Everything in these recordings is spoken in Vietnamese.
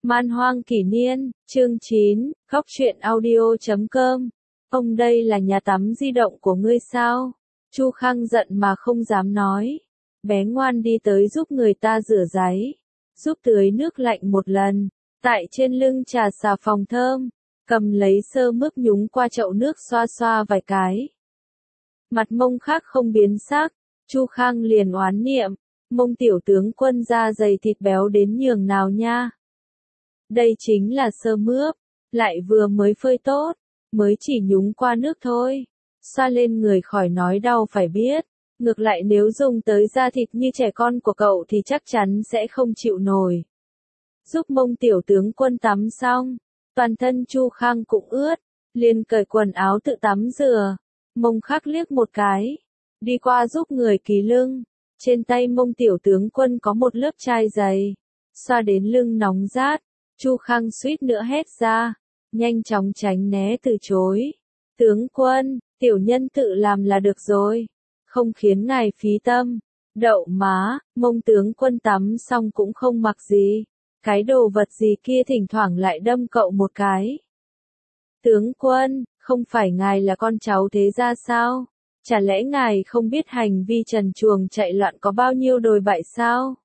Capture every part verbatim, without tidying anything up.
Man hoang kỷ niên, chương chín, khóc chuyện audio chấm com. Ông đây là nhà tắm di động của ngươi sao? Chu Khang giận mà không dám nói. Bé ngoan đi tới giúp người ta rửa ráy, giúp tưới nước lạnh một lần, tại trên lưng trà xà phòng thơm, cầm lấy sơ mướp nhúng qua chậu nước xoa xoa vài cái. Mặt Mông khác không biến sắc, Chu Khang liền oán niệm, Mông tiểu tướng quân da dày thịt béo đến nhường nào nha. Đây chính là sơ mướp, lại vừa mới phơi tốt, mới chỉ nhúng qua nước thôi. Xoa lên người khỏi nói đau phải biết, ngược lại nếu dùng tới da thịt như trẻ con của cậu thì chắc chắn sẽ không chịu nổi. Giúp Mông tiểu tướng quân tắm xong, toàn thân Chu Khang cũng ướt, liền cởi quần áo tự tắm rửa. Mông khắc liếc một cái, đi qua giúp người kỳ lưng. Trên tay Mông tiểu tướng quân có một lớp chai dày, xoa đến lưng nóng rát. Chu Khang suýt nữa hét ra, nhanh chóng tránh né từ chối. Tướng quân, tiểu nhân tự làm là được rồi, không khiến ngài phí tâm. Đậu má, Mông tướng quân tắm xong cũng không mặc gì, cái đồ vật gì kia thỉnh thoảng lại đâm cậu một cái. Tướng quân, không phải ngài là con cháu thế gia sao? Chả lẽ ngài không biết hành vi trần truồng chạy loạn có bao nhiêu đồi bại sao?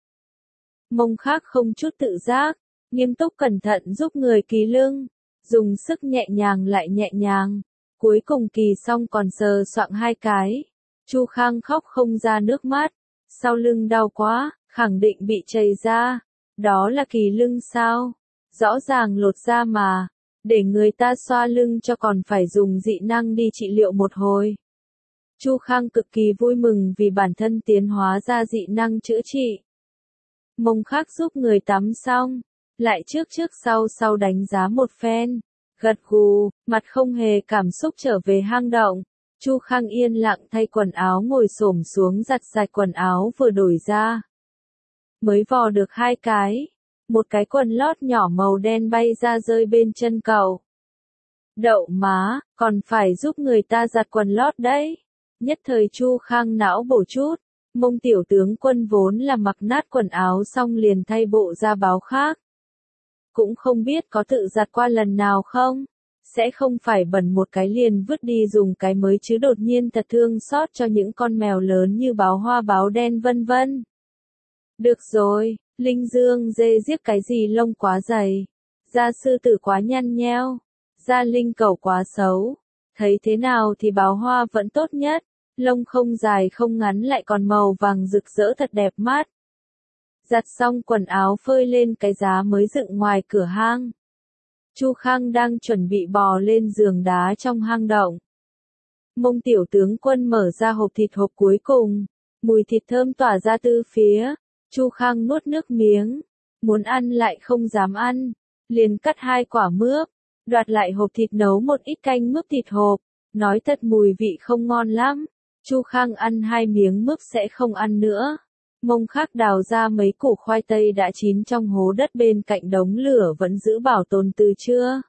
Mông khác không chút tự giác, nghiêm túc cẩn thận giúp người kỳ lưng, dùng sức nhẹ nhàng lại nhẹ nhàng, cuối cùng kỳ xong còn sờ soạng hai cái. Chu Khang khóc không ra nước mắt, sau lưng đau quá, khẳng định bị chảy ra. Đó là kỳ lưng sao? Rõ ràng lột da mà, để người ta xoa lưng cho còn phải dùng dị năng đi trị liệu một hồi. Chu Khang cực kỳ vui mừng vì bản thân tiến hóa ra dị năng chữa trị. Mông khác giúp người tắm xong, lại trước trước sau sau đánh giá một phen, gật gù, mặt không hề cảm xúc trở về hang động. Chu Khang yên lặng thay quần áo ngồi xổm xuống giặt sạch quần áo vừa đổi ra. Mới vò được hai cái, một cái quần lót nhỏ màu đen bay ra rơi bên chân cậu. Đậu má, còn phải giúp người ta giặt quần lót đấy. Nhất thời Chu Khang não bổ chút, Mông tiểu tướng quân vốn là mặc nát quần áo xong liền thay bộ ra báo khác. Cũng không biết có tự giặt qua lần nào không, sẽ không phải bẩn một cái liền vứt đi dùng cái mới chứ đột nhiên thật thương xót cho những con mèo lớn như báo hoa báo đen vân vân. Được rồi, linh dương dê giết cái gì lông quá dày, da sư tử quá nhăn nheo, da linh cẩu quá xấu, thấy thế nào thì báo hoa vẫn tốt nhất, lông không dài không ngắn lại còn màu vàng rực rỡ thật đẹp mắt. Giặt xong quần áo phơi lên cái giá mới dựng ngoài cửa hang. Chu Khang đang chuẩn bị bò lên giường đá trong hang động. Mông tiểu tướng quân mở ra hộp thịt hộp cuối cùng, mùi thịt thơm tỏa ra từ phía. Chu Khang nuốt nước miếng, muốn ăn lại không dám ăn, liền cắt hai quả mướp, đoạt lại hộp thịt nấu một ít canh mướp thịt hộp, nói thật mùi vị không ngon lắm. Chu Khang ăn hai miếng mướp sẽ không ăn nữa. Mông khác đào ra mấy củ khoai tây đã chín trong hố đất bên cạnh đống lửa vẫn giữ bảo tồn từ trưa.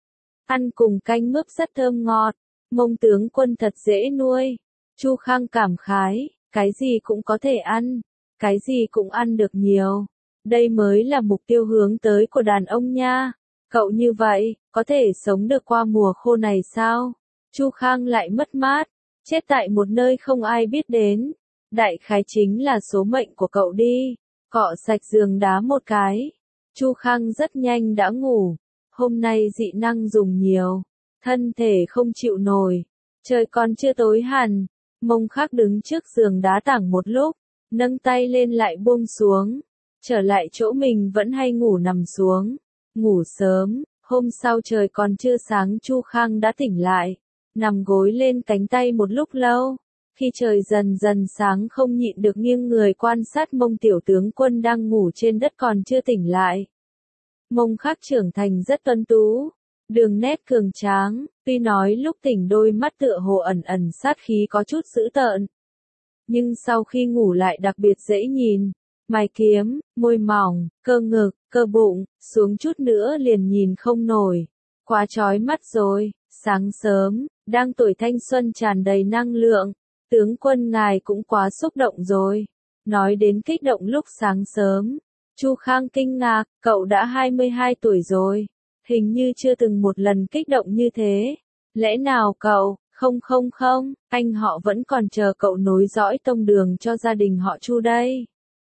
Ăn cùng canh mướp rất thơm ngọt, Mông tướng quân thật dễ nuôi. Chu Khang cảm khái, cái gì cũng có thể ăn, cái gì cũng ăn được nhiều. Đây mới là mục tiêu hướng tới của đàn ông nha. Cậu như vậy, có thể sống được qua mùa khô này sao? Chu Khang lại mất mát, chết tại một nơi không ai biết đến. Đại khái chính là số mệnh của cậu đi. Cọ sạch giường đá một cái, Chu Khang rất nhanh đã ngủ. Hôm nay dị năng dùng nhiều, thân thể không chịu nổi. Trời còn chưa tối hẳn, Mông khác đứng trước giường đá tảng một lúc, nâng tay lên lại buông xuống, trở lại chỗ mình vẫn hay ngủ nằm xuống. Ngủ sớm, hôm sau trời còn chưa sáng Chu Khang đã tỉnh lại, nằm gối lên cánh tay một lúc lâu. Khi trời dần dần sáng không nhịn được nghiêng người quan sát Mông tiểu tướng quân đang ngủ trên đất còn chưa tỉnh lại. Mông khác trưởng thành rất tuấn tú, đường nét cường tráng, tuy nói lúc tỉnh đôi mắt tựa hồ ẩn ẩn sát khí có chút dữ tợn. Nhưng sau khi ngủ lại đặc biệt dễ nhìn, mày kiếm, môi mỏng, cơ ngực, cơ bụng, xuống chút nữa liền nhìn không nổi. Quá chói mắt rồi, sáng sớm, đang tuổi thanh xuân tràn đầy năng lượng. Tướng quân ngài cũng quá xúc động rồi. Nói đến kích động lúc sáng sớm, Chu Khang kinh ngạc, cậu đã hai mươi hai tuổi rồi. Hình như chưa từng một lần kích động như thế. Lẽ nào cậu, không không không, anh họ vẫn còn chờ cậu nối dõi tông đường cho gia đình họ Chu đây.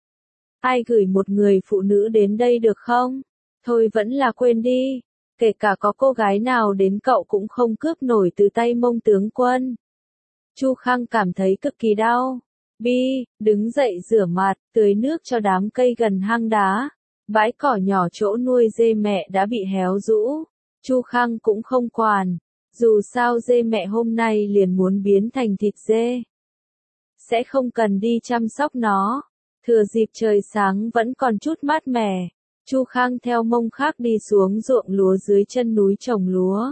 Ai gửi một người phụ nữ đến đây được không? Thôi vẫn là quên đi. Kể cả có cô gái nào đến cậu cũng không cướp nổi từ tay Mông tướng quân. Chu Khang cảm thấy cực kỳ đau. Bi, đứng dậy rửa mặt, tưới nước cho đám cây gần hang đá. Bãi cỏ nhỏ chỗ nuôi dê mẹ đã bị héo rũ. Chu Khang cũng không quản. Dù sao dê mẹ hôm nay liền muốn biến thành thịt dê. Sẽ không cần đi chăm sóc nó. Thừa dịp trời sáng vẫn còn chút mát mẻ. Chu Khang theo Mông Khác đi xuống ruộng lúa dưới chân núi trồng lúa.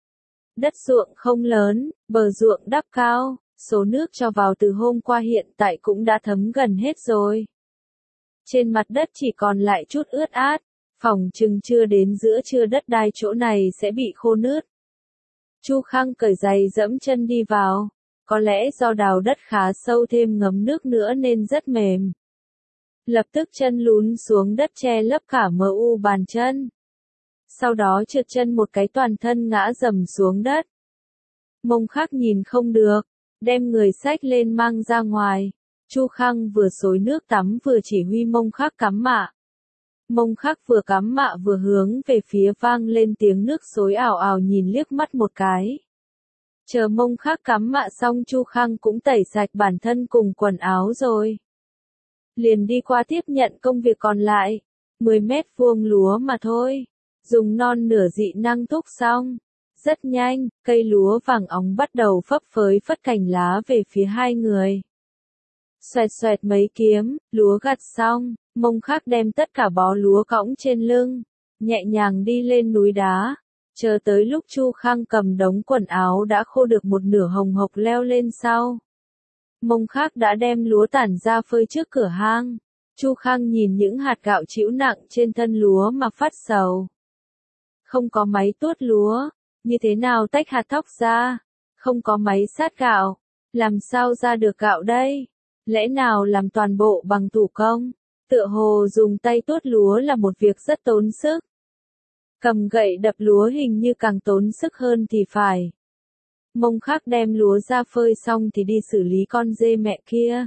Đất ruộng không lớn, bờ ruộng đắp cao, số nước cho vào từ hôm qua hiện tại cũng đã thấm gần hết rồi. Trên mặt đất chỉ còn lại chút ướt át, phỏng chừng chưa đến giữa trưa đất đai chỗ này sẽ bị khô nứt. Chu Khang cởi giày dẫm chân đi vào, có lẽ do đào đất khá sâu thêm ngấm nước nữa nên rất mềm. Lập tức chân lún xuống đất che lấp cả mờ u bàn chân. Sau đó trượt chân một cái toàn thân ngã rầm xuống đất. Mông Khác nhìn không được, đem người xách lên mang ra ngoài. Chu Khang vừa xối nước tắm vừa chỉ huy Mông Khác cắm mạ. Mông Khác vừa cắm mạ vừa hướng về phía vang lên tiếng nước xối ảo ảo nhìn liếc mắt một cái. Chờ Mông Khác cắm mạ xong Chu Khang cũng tẩy sạch bản thân cùng quần áo rồi. Liền đi qua tiếp nhận công việc còn lại. mười mét vuông lúa mà thôi. Dùng non nửa dị năng thúc xong. Rất nhanh, cây lúa vàng óng bắt đầu phấp phới phất cành lá về phía hai người. Xoẹt xoẹt mấy kiếm, lúa gặt xong, Mông Khác đem tất cả bó lúa cõng trên lưng, nhẹ nhàng đi lên núi đá. Chờ tới lúc Chu Khang cầm đống quần áo đã khô được một nửa hồng hộc leo lên sau. Mông Khác đã đem lúa tản ra phơi trước cửa hang. Chu Khang nhìn những hạt gạo trĩu nặng trên thân lúa mà phát sầu. Không có máy tuốt lúa, như thế nào tách hạt thóc ra? Không có máy sát gạo, làm sao ra được gạo đây? Lẽ nào làm toàn bộ bằng thủ công? Tựa hồ dùng tay tuốt lúa là một việc rất tốn sức. Cầm gậy đập lúa hình như càng tốn sức hơn thì phải. Mông Khác đem lúa ra phơi xong thì đi xử lý con dê mẹ kia.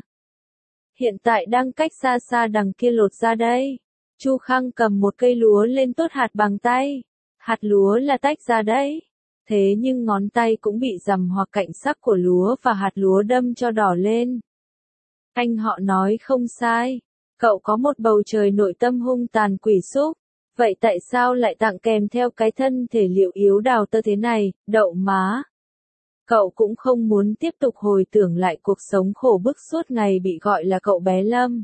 Hiện tại đang cách xa xa đằng kia lột ra đây. Chu Khang cầm một cây lúa lên tuốt hạt bằng tay. Hạt lúa là tách ra đấy. Thế nhưng ngón tay cũng bị rằm hoặc cạnh sắc của lúa và hạt lúa đâm cho đỏ lên. Anh họ nói không sai. Cậu có một bầu trời nội tâm hung tàn quỷ xúc. Vậy tại sao lại tặng kèm theo cái thân thể liệu yếu đào tơ thế này, đậu má? Cậu cũng không muốn tiếp tục hồi tưởng lại cuộc sống khổ bức suốt ngày bị gọi là cậu bé Lâm.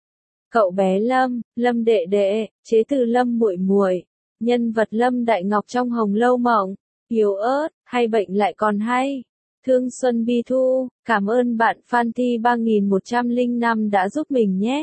Cậu bé Lâm, Lâm đệ đệ, chế từ Lâm muội muội, nhân vật Lâm Đại Ngọc trong Hồng Lâu Mộng, yếu ớt, hay bệnh lại còn hay. Thương Xuân Bi Thu, cảm ơn bạn Phan Thi ba nghìn một trăm lẻ năm đã giúp mình nhé.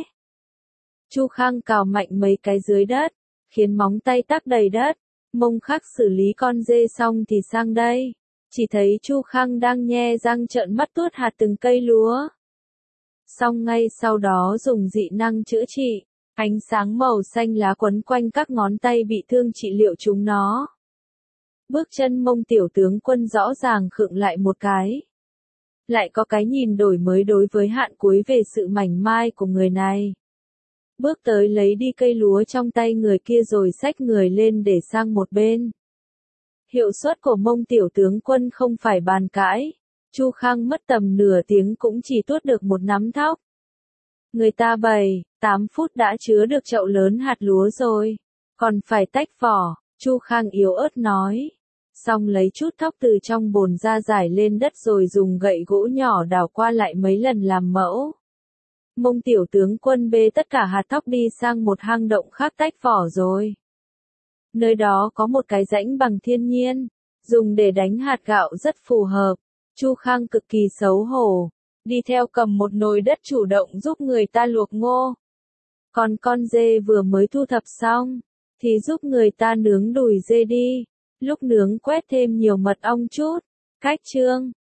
Chu Khang cào mạnh mấy cái dưới đất, khiến móng tay tắc đầy đất. Mông Khác xử lý con dê xong thì sang đây. Chỉ thấy Chu Khang đang nhe răng trợn mắt tuốt hạt từng cây lúa. Xong ngay sau đó dùng dị năng chữa trị. Ánh sáng màu xanh lá quấn quanh các ngón tay bị thương trị liệu chúng nó. Bước chân Mông tiểu tướng quân rõ ràng khựng lại một cái. Lại có cái nhìn đổi mới đối với hạn cuối về sự mảnh mai của người này. Bước tới lấy đi cây lúa trong tay người kia rồi xách người lên để sang một bên. Hiệu suất của Mông tiểu tướng quân không phải bàn cãi. Chu Khang mất tầm nửa tiếng cũng chỉ tuốt được một nắm thóc. Người ta bảy, tám phút đã chứa được chậu lớn hạt lúa rồi. Còn phải tách vỏ, Chu Khang yếu ớt nói. Xong lấy chút thóc từ trong bồn ra rải lên đất rồi dùng gậy gỗ nhỏ đào qua lại mấy lần làm mẫu. Mông tiểu tướng quân bê tất cả hạt thóc đi sang một hang động khác tách vỏ rồi. Nơi đó có một cái rãnh bằng thiên nhiên, dùng để đánh hạt gạo rất phù hợp. Chu Khang cực kỳ xấu hổ, đi theo cầm một nồi đất chủ động giúp người ta luộc ngô. Còn con dê vừa mới thu thập xong, thì giúp người ta nướng đùi dê đi. Lúc nướng quét thêm nhiều mật ong chút. Cách chương